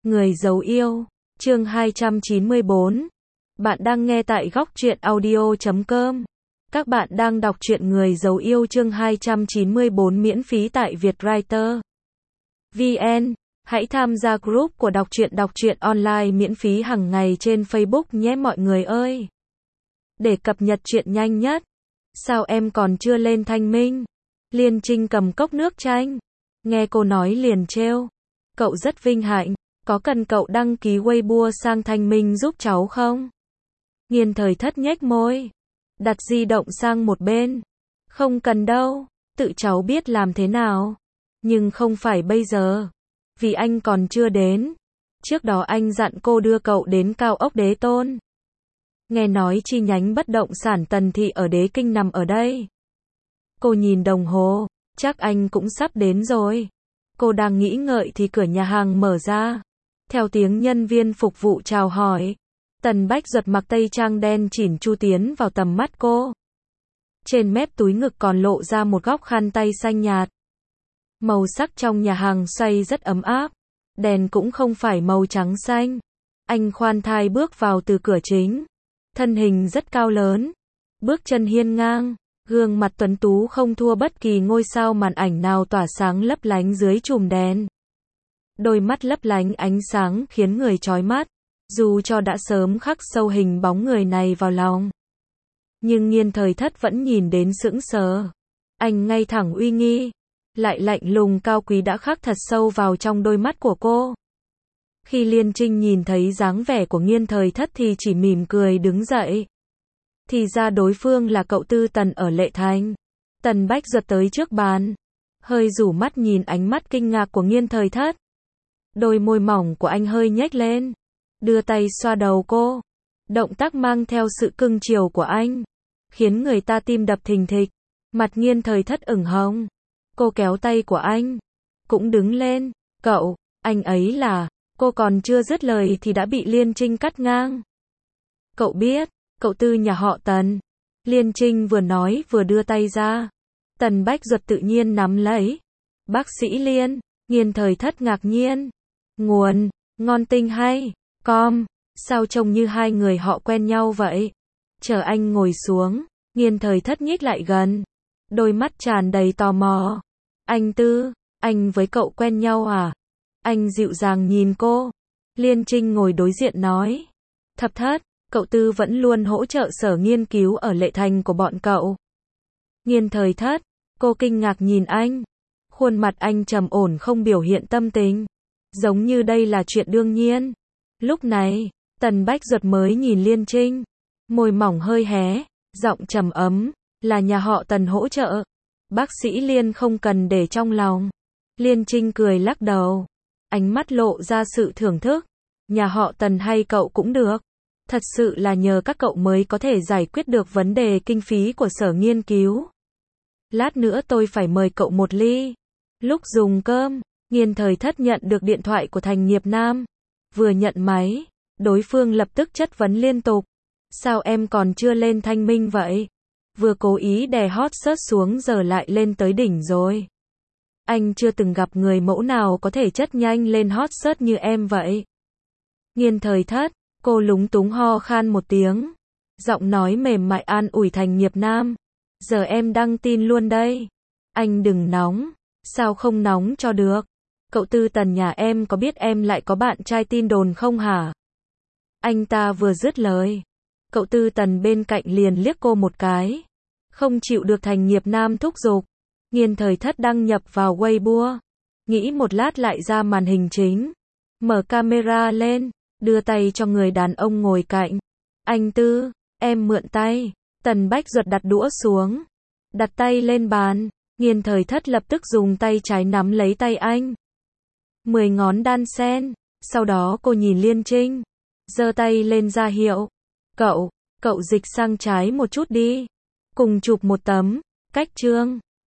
Người giấu yêu, chương 294. Bạn đang nghe tại góc truyện audio.com. Các bạn đang đọc truyện Người giấu yêu chương 294 miễn phí tại Vietwriter VN. Hãy tham gia group của đọc truyện online miễn phí hàng ngày trên Facebook nhé mọi người ơi. Để cập nhật truyện nhanh nhất. Sao em còn chưa lên Thanh Minh? Liên Trinh cầm cốc nước chanh. Nghe cô nói liền trêu. Cậu rất vinh hạnh. Có cần cậu đăng ký Weibo sang Thanh Minh giúp cháu không? Nghiên Thời Thất nhếch môi. Đặt di động sang một bên. Không cần đâu. Tự cháu biết làm thế nào. Nhưng không phải bây giờ. Vì anh còn chưa đến. Trước đó anh dặn cô đưa cậu đến cao ốc Đế Tôn. Nghe nói chi nhánh bất động sản Tần Thị ở Đế Kinh nằm ở đây. Cô nhìn đồng hồ. Chắc anh cũng sắp đến rồi. Cô đang nghĩ ngợi thì cửa nhà hàng mở ra. Theo tiếng nhân viên phục vụ chào hỏi. Tần Bách Duật mặc tây trang đen chỉn chu tiến vào tầm mắt cô. Trên mép túi ngực còn lộ ra một góc khăn tay xanh nhạt. Màu sắc trong nhà hàng xoay rất ấm áp. Đèn cũng không phải màu trắng xanh. Anh khoan thai bước vào từ cửa chính. Thân hình rất cao lớn. Bước chân hiên ngang. Gương mặt tuấn tú không thua bất kỳ ngôi sao màn ảnh nào tỏa sáng lấp lánh dưới chùm đèn. Đôi mắt lấp lánh ánh sáng khiến người chói mắt. Dù cho đã sớm khắc sâu hình bóng người này vào lòng. Nhưng Nghiên Thời Thất vẫn nhìn đến sững sờ. Anh ngay thẳng uy nghi. Lại lạnh lùng cao quý đã khắc thật sâu vào trong đôi mắt của cô. Khi Liên Trinh nhìn thấy dáng vẻ của Nghiên Thời Thất thì chỉ mỉm cười đứng dậy. Thì ra đối phương là cậu Tư Tần ở Lệ Thành. Tần Bách Duật tới trước bàn. Hơi rủ mắt nhìn ánh mắt kinh ngạc của Nghiên Thời Thất. Đôi môi mỏng của anh hơi nhếch lên. Đưa tay xoa đầu cô. Động tác mang theo sự cưng chiều của anh. Khiến người ta tim đập thình thịch. Mặt Nghiên Thời Thất ửng hồng. Cô kéo tay của anh. Cũng đứng lên. Cậu, anh ấy là... Cô còn chưa dứt lời thì đã bị Liên Trinh cắt ngang. Cậu biết, cậu Tư nhà họ Tần. Liên Trinh vừa nói vừa đưa tay ra. Tần Bách Duật tự nhiên nắm lấy. Bác sĩ Liên. Nghiên Thời Thất ngạc nhiên. Nguồn, ngon tinh hay. Sao trông như hai người họ quen nhau vậy? Chờ anh ngồi xuống. Nghiên Thời Thất nhích lại gần. Đôi mắt tràn đầy tò mò. Anh Tư, anh với cậu quen nhau à? Anh dịu dàng nhìn cô. Liên Trinh ngồi đối diện nói. Thập Thất, cậu Tư vẫn luôn hỗ trợ sở nghiên cứu ở Lệ Thành của bọn cậu. Nghiên Thời Thất, cô kinh ngạc nhìn anh. Khuôn mặt anh trầm ổn không biểu hiện tâm tình. Giống như đây là chuyện đương nhiên. Lúc này, Tần Bách Duật mới nhìn Liên Trinh. Môi mỏng hơi hé, giọng trầm ấm. Là nhà họ Tần hỗ trợ. Bác sĩ Liên không cần để trong lòng. Liên Trinh cười lắc đầu. Ánh mắt lộ ra sự thưởng thức. Nhà họ Tần hay cậu cũng được. Thật sự là nhờ các cậu mới có thể giải quyết được vấn đề kinh phí của sở nghiên cứu. Lát nữa tôi phải mời cậu một ly. Lúc dùng cơm, Nghiên Thời Thất nhận được điện thoại của Thành Nghiệp Nam. Vừa nhận máy, đối phương lập tức chất vấn liên tục. Sao em còn chưa lên Thanh Minh vậy? Vừa cố ý đè hot search xuống giờ lại lên tới đỉnh rồi. Anh chưa từng gặp người mẫu nào có thể chất nhanh lên hot search như em vậy. Nghiên Thời Thất, cô lúng túng ho khan một tiếng. Giọng nói mềm mại an ủi Thành Nghiệp Nam. Giờ em đăng tin luôn đây. Anh đừng nóng. Sao không nóng cho được? Cậu Tư Tần nhà em có biết em lại có bạn trai tin đồn không hả? Anh ta vừa dứt lời. Cậu Tư Tần bên cạnh liền liếc cô một cái. Không chịu được Thành Nghiệp Nam thúc giục. Nghiên Thời Thất đăng nhập vào Weibo. Nghĩ một lát lại ra màn hình chính. Mở camera lên. Đưa tay cho người đàn ông ngồi cạnh. Anh Tư, em mượn tay. Tần Bách Duật đặt đũa xuống. Đặt tay lên bàn. Nghiên Thời Thất lập tức dùng tay trái nắm lấy tay anh. 10 ngón đan sen. Sau đó cô nhìn Liên Trinh. Giơ tay lên ra hiệu. Cậu dịch sang trái một chút đi. Cùng chụp một tấm. Cách trương.